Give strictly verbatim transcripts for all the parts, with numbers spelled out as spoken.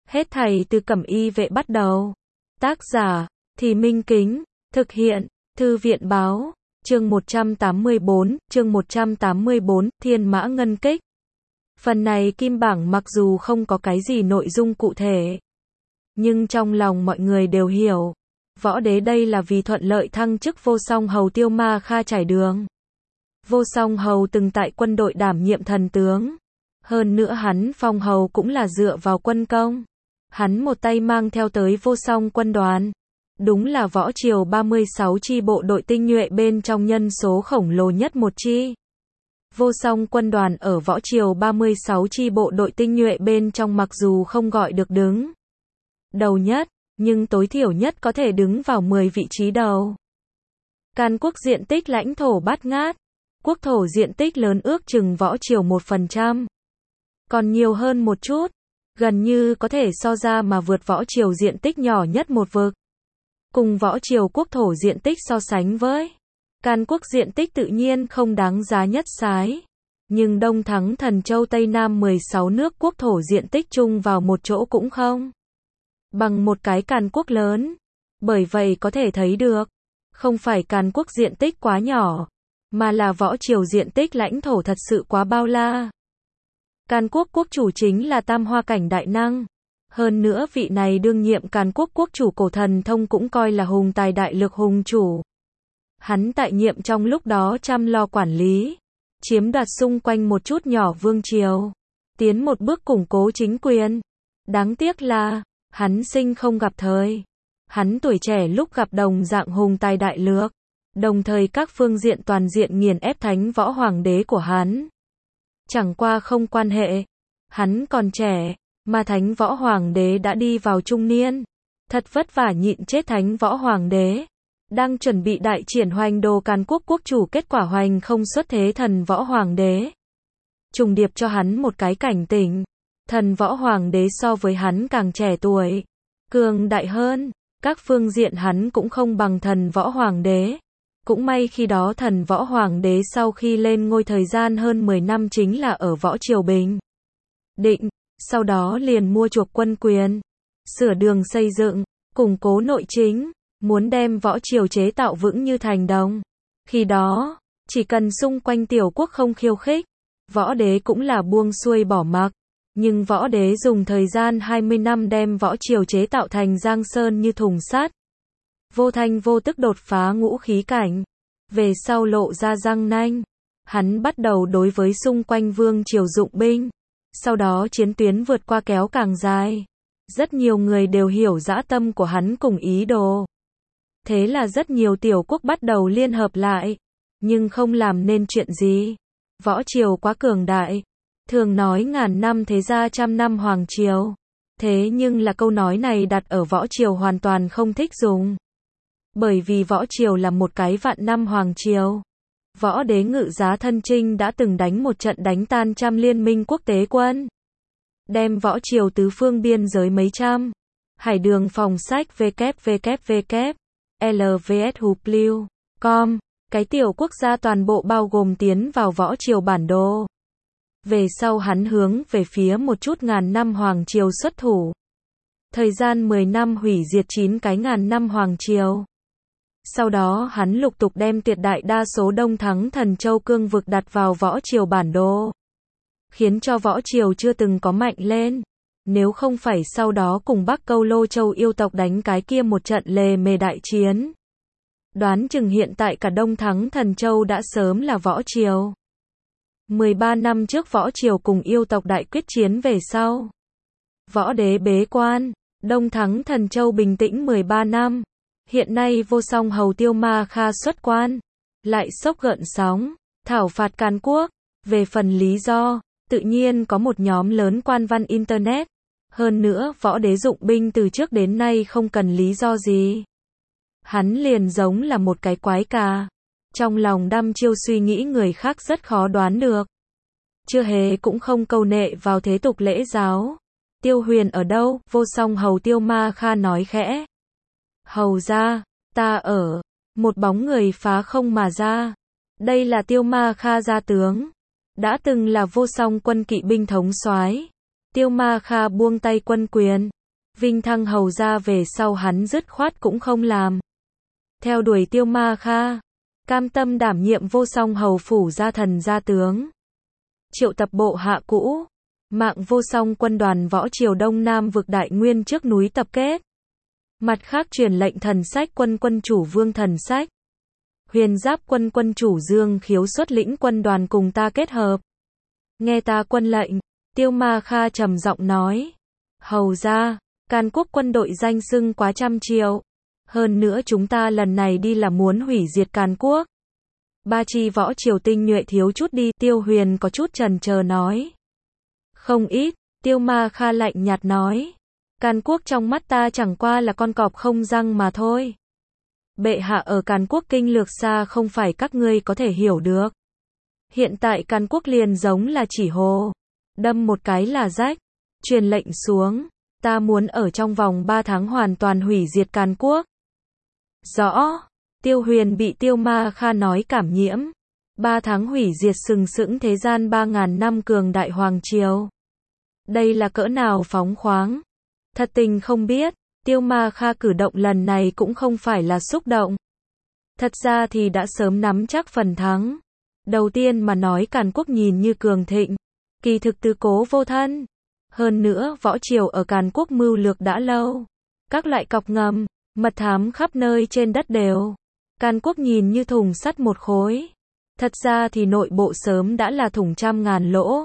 Hết thảy từ Cẩm Y vệ bắt đầu. Tác giả, Thì Minh Kính, thực hiện, Thư viện báo, chương một trăm tám mươi bốn, chương một trăm tám mươi bốn, Thiên Mã Ngân Kích. Phần này kim bảng mặc dù không có cái gì nội dung cụ thể, nhưng trong lòng mọi người đều hiểu, Võ Đế đây là vì thuận lợi thăng chức Vô Song Hầu Tiêu Ma Kha trải đường. Vô Song Hầu từng tại quân đội đảm nhiệm thần tướng, hơn nữa hắn phong hầu cũng là dựa vào quân công. Hắn một tay mang theo tới Vô Song quân đoàn, đúng là võ triều ba mươi sáu chi bộ đội tinh nhuệ bên trong nhân số khổng lồ nhất một chi. Vô Song quân đoàn ở võ triều ba mươi sáu chi bộ đội tinh nhuệ bên trong mặc dù không gọi được đứng đầu nhất, nhưng tối thiểu nhất có thể đứng vào mười vị trí đầu. Can quốc diện tích lãnh thổ bát ngát, quốc thổ diện tích lớn ước chừng võ triều một phần trăm, còn nhiều hơn một chút, gần như có thể so ra mà vượt võ triều diện tích nhỏ nhất một vực. Cùng võ triều quốc thổ diện tích so sánh với Can quốc diện tích tự nhiên không đáng giá nhất sái, nhưng Đông Thắng Thần Châu Tây Nam mười sáu nước quốc thổ diện tích chung vào một chỗ cũng không bằng một cái Can quốc lớn. Bởi vậy có thể thấy được, không phải Can quốc diện tích quá nhỏ, mà là võ triều diện tích lãnh thổ thật sự quá bao la. Can quốc quốc chủ chính là Tam Hoa Cảnh đại năng. Hơn nữa vị này đương nhiệm Can quốc quốc chủ Cổ Thần Thông cũng coi là hùng tài đại lực hùng chủ. Hắn tại nhiệm trong lúc đó chăm lo quản lý, chiếm đoạt xung quanh một chút nhỏ vương triều, tiến một bước củng cố chính quyền. Đáng tiếc là, hắn sinh không gặp thời. Hắn tuổi trẻ lúc gặp đồng dạng hùng tài đại lược, đồng thời các phương diện toàn diện nghiền ép thánh võ hoàng đế của hắn. Chẳng qua không quan hệ, hắn còn trẻ, mà thánh võ hoàng đế đã đi vào trung niên. Thật vất vả nhịn chết thánh võ hoàng đế, đang chuẩn bị đại triển hoành đồ Can quốc quốc chủ, kết quả hoành không xuất thế thần võ hoàng đế. Trùng điệp cho hắn một cái cảnh tỉnh, thần võ hoàng đế so với hắn càng trẻ tuổi, cường đại hơn, các phương diện hắn cũng không bằng thần võ hoàng đế. Cũng may khi đó thần võ hoàng đế sau khi lên ngôi thời gian hơn mười năm chính là ở võ triều bình định, sau đó liền mua chuộc quân quyền, sửa đường xây dựng, củng cố nội chính, muốn đem võ triều chế tạo vững như thành đồng. Khi đó, chỉ cần xung quanh tiểu quốc không khiêu khích, võ đế cũng là buông xuôi bỏ mặc. Nhưng võ đế dùng thời gian hai mươi năm đem võ triều chế tạo thành giang sơn như thùng sắt, vô thanh vô tức đột phá ngũ khí cảnh, về sau lộ ra răng nanh. Hắn bắt đầu đối với xung quanh vương triều dụng binh, sau đó chiến tuyến vượt qua kéo càng dài. Rất nhiều người đều hiểu dã tâm của hắn cùng ý đồ. Thế là rất nhiều tiểu quốc bắt đầu liên hợp lại, nhưng không làm nên chuyện gì. Võ triều quá cường đại. Thường nói ngàn năm thế gia trăm năm hoàng triều. Thế nhưng là câu nói này đặt ở võ triều hoàn toàn không thích dùng. Bởi vì võ triều là một cái vạn năm hoàng triều. Võ đế Ngự Giá Thân Trinh đã từng đánh một trận đánh tan trăm liên minh quốc tế quân, đem võ triều tứ phương biên giới mấy trăm. Hải đường phòng sách www l v s w com, cái tiểu quốc gia toàn bộ bao gồm tiến vào võ triều bản đồ. Về sau hắn hướng về phía một chút ngàn năm hoàng triều xuất thủ. Thời gian mười năm hủy diệt chín cái ngàn năm hoàng triều. Sau đó hắn lục tục đem tuyệt đại đa số Đông Thắng Thần Châu cương vực đặt vào võ triều bản đồ, khiến cho võ triều chưa từng có mạnh lên. Nếu không phải sau đó cùng Bắc Câu Lô Châu yêu tộc đánh cái kia một trận lề mề đại chiến, đoán chừng hiện tại cả Đông Thắng Thần Châu đã sớm là võ triều. mười ba năm trước võ triều cùng yêu tộc đại quyết chiến về sau, võ đế bế quan, Đông Thắng Thần Châu bình tĩnh mười ba năm. Hiện nay Vô Song Hầu Tiêu Ma Kha xuất quan, lại sốc gợn sóng, thảo phạt Can quốc. Về phần lý do, tự nhiên có một nhóm lớn quan văn Internet. Hơn nữa võ đế dụng binh từ trước đến nay không cần lý do gì. Hắn liền giống là một cái quái cà. Trong lòng đăm chiêu suy nghĩ người khác rất khó đoán được. Chưa hề cũng không câu nệ vào thế tục lễ giáo. Tiêu Huyền ở đâu? Vô Song Hầu Tiêu Ma Kha nói khẽ. Hầu ra, ta ở. Một bóng người phá không mà ra. Đây là Tiêu Ma Kha gia tướng, đã từng là Vô Song quân kỵ binh thống soái. Tiêu Ma Kha buông tay quân quyền, Vinh thăng hầu ra về sau hắn dứt khoát cũng không làm. Theo đuổi Tiêu Ma Kha, cam tâm đảm nhiệm Vô Song hầu phủ gia thần gia tướng. Triệu tập bộ hạ cũ, mạng Vô Song quân đoàn võ triều Đông Nam vực Đại Nguyên trước núi tập kết. Mặt khác truyền lệnh thần sách quân quân chủ Vương thần sách. Huyền giáp quân quân chủ Dương Khiếu xuất lĩnh quân đoàn cùng ta kết hợp. Nghe ta quân lệnh, Tiêu Ma Kha trầm giọng nói. Hầu ra, Càn Quốc quân đội danh xưng quá trăm triệu. Hơn nữa chúng ta lần này đi là muốn hủy diệt Càn Quốc. Ba chi võ triều tinh nhuệ thiếu chút đi, Tiêu Huyền có chút chần chờ nói. Không ít, Tiêu Ma Kha lạnh nhạt nói. Càn Quốc trong mắt ta chẳng qua là con cọp không răng mà thôi. Bệ hạ ở Càn Quốc kinh lược xa không phải các ngươi có thể hiểu được. Hiện tại Càn Quốc liền giống là chỉ hồ. Đâm một cái là rách. Truyền lệnh xuống. Ta muốn ở trong vòng ba tháng hoàn toàn hủy diệt Càn Quốc. Rõ. Tiêu Huyền bị Tiêu Ma Kha nói cảm nhiễm. Ba tháng hủy diệt sừng sững thế gian ba ngàn năm cường đại hoàng triều. Đây là cỡ nào phóng khoáng. Thật tình không biết, Tiêu Ma Kha cử động lần này cũng không phải là xúc động. Thật ra thì đã sớm nắm chắc phần thắng. Đầu tiên mà nói Càn Quốc nhìn như cường thịnh, kỳ thực tứ cố vô thân. Hơn nữa võ triều ở Càn Quốc mưu lược đã lâu. Các loại cọc ngầm, mật thám khắp nơi trên đất đều. Càn Quốc nhìn như thùng sắt một khối. Thật ra thì nội bộ sớm đã là thùng trăm ngàn lỗ.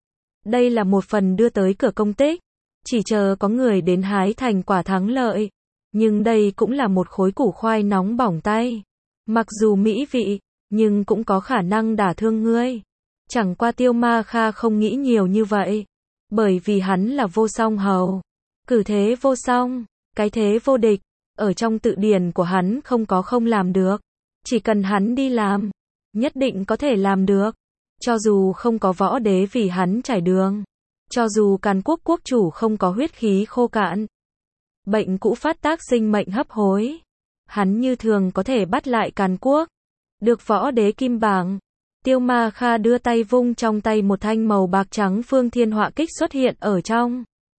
Đây là một phần đưa tới cửa công tích. Chỉ chờ có người đến hái thành quả thắng lợi. Nhưng đây cũng là một khối củ khoai nóng bỏng tay. Mặc dù mỹ vị, nhưng cũng có khả năng đả thương ngươi. Chẳng qua Tiêu Ma Kha không nghĩ nhiều như vậy. Bởi vì hắn là Vô Song hầu. Cử thế vô song, cái thế vô địch. Ở trong tự điển của hắn không có không làm được. Chỉ cần hắn đi làm, nhất định có thể làm được. Cho dù không có võ đế vì hắn trải đường. Cho dù Càn Quốc quốc chủ không có huyết khí khô cạn. Bệnh cũ phát tác sinh mệnh hấp hối. Hắn như thường có thể bắt lại Càn Quốc. Được võ đế kim bảng. Tiêu Ma Kha đưa tay vung trong tay một thanh màu bạc trắng phương thiên họa kích xuất hiện ở trong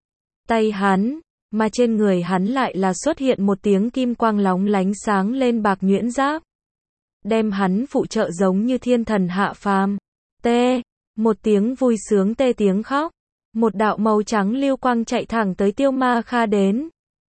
tay hắn. Mà trên người hắn lại là xuất hiện một tiếng kim quang lóng lánh sáng lên bạc nhuyễn giáp. Đem hắn phụ trợ giống như thiên thần hạ phàm. Tê, một tiếng vui sướng tê tiếng khóc. Một đạo màu trắng lưu quang chạy thẳng tới Tiêu Ma Kha đến.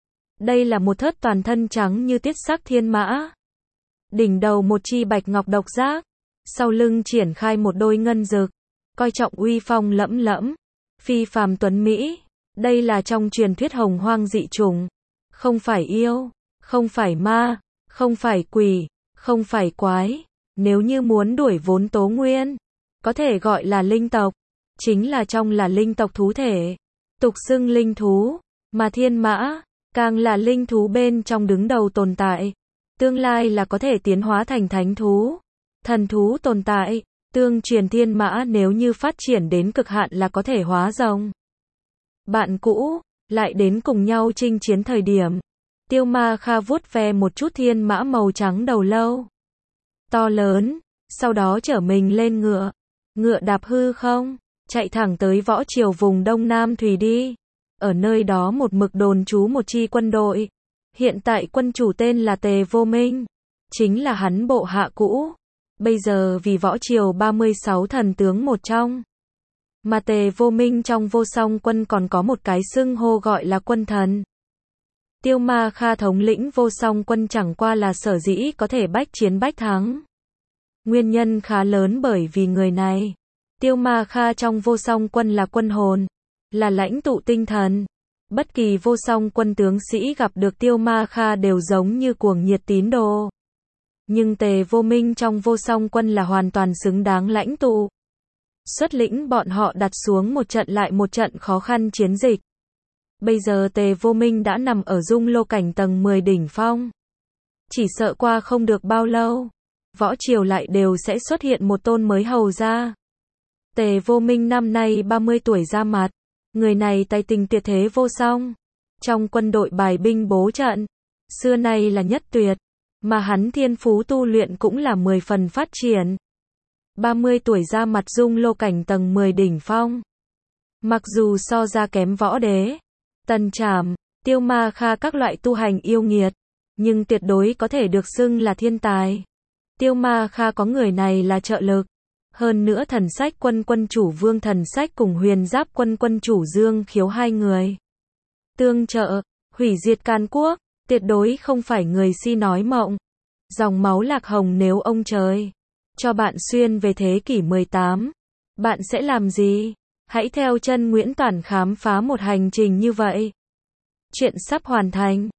Đây là một thớt toàn thân trắng như tiết sắc thiên mã. Đỉnh đầu một chi bạch ngọc độc giác. Sau lưng triển khai một đôi ngân dực. Coi trọng uy phong lẫm lẫm. Phi phàm tuấn Mỹ. Đây là trong truyền thuyết hồng hoang dị chủng. Không phải yêu, không phải ma, không phải quỷ, không phải quái. Nếu như muốn đuổi vốn tố nguyên, có thể gọi là linh tộc. Chính là trong là linh tộc thú thể. Tục xưng linh thú, mà thiên mã, càng là linh thú bên trong đứng đầu tồn tại. Tương lai là có thể tiến hóa thành thánh thú, thần thú tồn tại. Tương truyền thiên mã nếu như phát triển đến cực hạn là có thể hóa rồng. Bạn cũ, lại đến cùng nhau chinh chiến thời điểm. Tiêu Ma Kha vuốt ve một chút thiên mã màu trắng đầu lâu. To lớn, sau đó chở mình lên ngựa. Ngựa đạp hư không, chạy thẳng tới võ triều vùng Đông Nam Thùy đi. Ở nơi đó một mực đồn trú một chi quân đội. Hiện tại quân chủ tên là Tề Vô Minh. Chính là hắn bộ hạ cũ. Bây giờ vì võ triều ba mươi sáu thần tướng một trong. Mà Tề Vô Minh trong Vô Song quân còn có một cái xưng hô gọi là quân thần. Tiêu Ma Kha thống lĩnh Vô Song quân chẳng qua là sở dĩ có thể bách chiến bách thắng. Nguyên nhân khá lớn bởi vì người này. Tiêu Ma Kha trong Vô Song quân là quân hồn, là lãnh tụ tinh thần. Bất kỳ Vô Song quân tướng sĩ gặp được Tiêu Ma Kha đều giống như cuồng nhiệt tín đồ. Nhưng Tề Vô Minh trong Vô Song quân là hoàn toàn xứng đáng lãnh tụ. Xuất lĩnh bọn họ đặt xuống một trận lại một trận khó khăn chiến dịch. Bây giờ Tề Vô Minh đã nằm ở dung lô cảnh tầng mười đỉnh phong. Chỉ sợ qua không được bao lâu, võ triều lại đều sẽ xuất hiện một tôn mới hầu ra. Tề Vô Minh năm nay ba mươi tuổi ra mặt. Người này tài tình tuyệt thế vô song. Trong quân đội bài binh bố trận, xưa nay là nhất tuyệt. Mà hắn thiên phú tu luyện cũng là mười phần phát triển. ba mươi tuổi ra mặt dung lô cảnh tầng mười đỉnh phong. Mặc dù so ra kém võ đế, Tần Trảm, Tiêu Ma Kha các loại tu hành yêu nghiệt, nhưng tuyệt đối có thể được xưng là thiên tài. Tiêu Ma Kha có người này là trợ lực. Hơn nữa Thần Sách Quân quân chủ Vương Thần Sách cùng Huyền Giáp Quân quân chủ Dương Khiếu hai người tương trợ, hủy diệt Càn Quốc, tuyệt đối không phải người si nói mộng. Dòng máu Lạc Hồng nếu ông trời cho bạn xuyên về thế kỷ mười tám, bạn sẽ làm gì? Hãy theo chân Nguyễn Toản khám phá một hành trình như vậy. Chuyện sắp hoàn thành.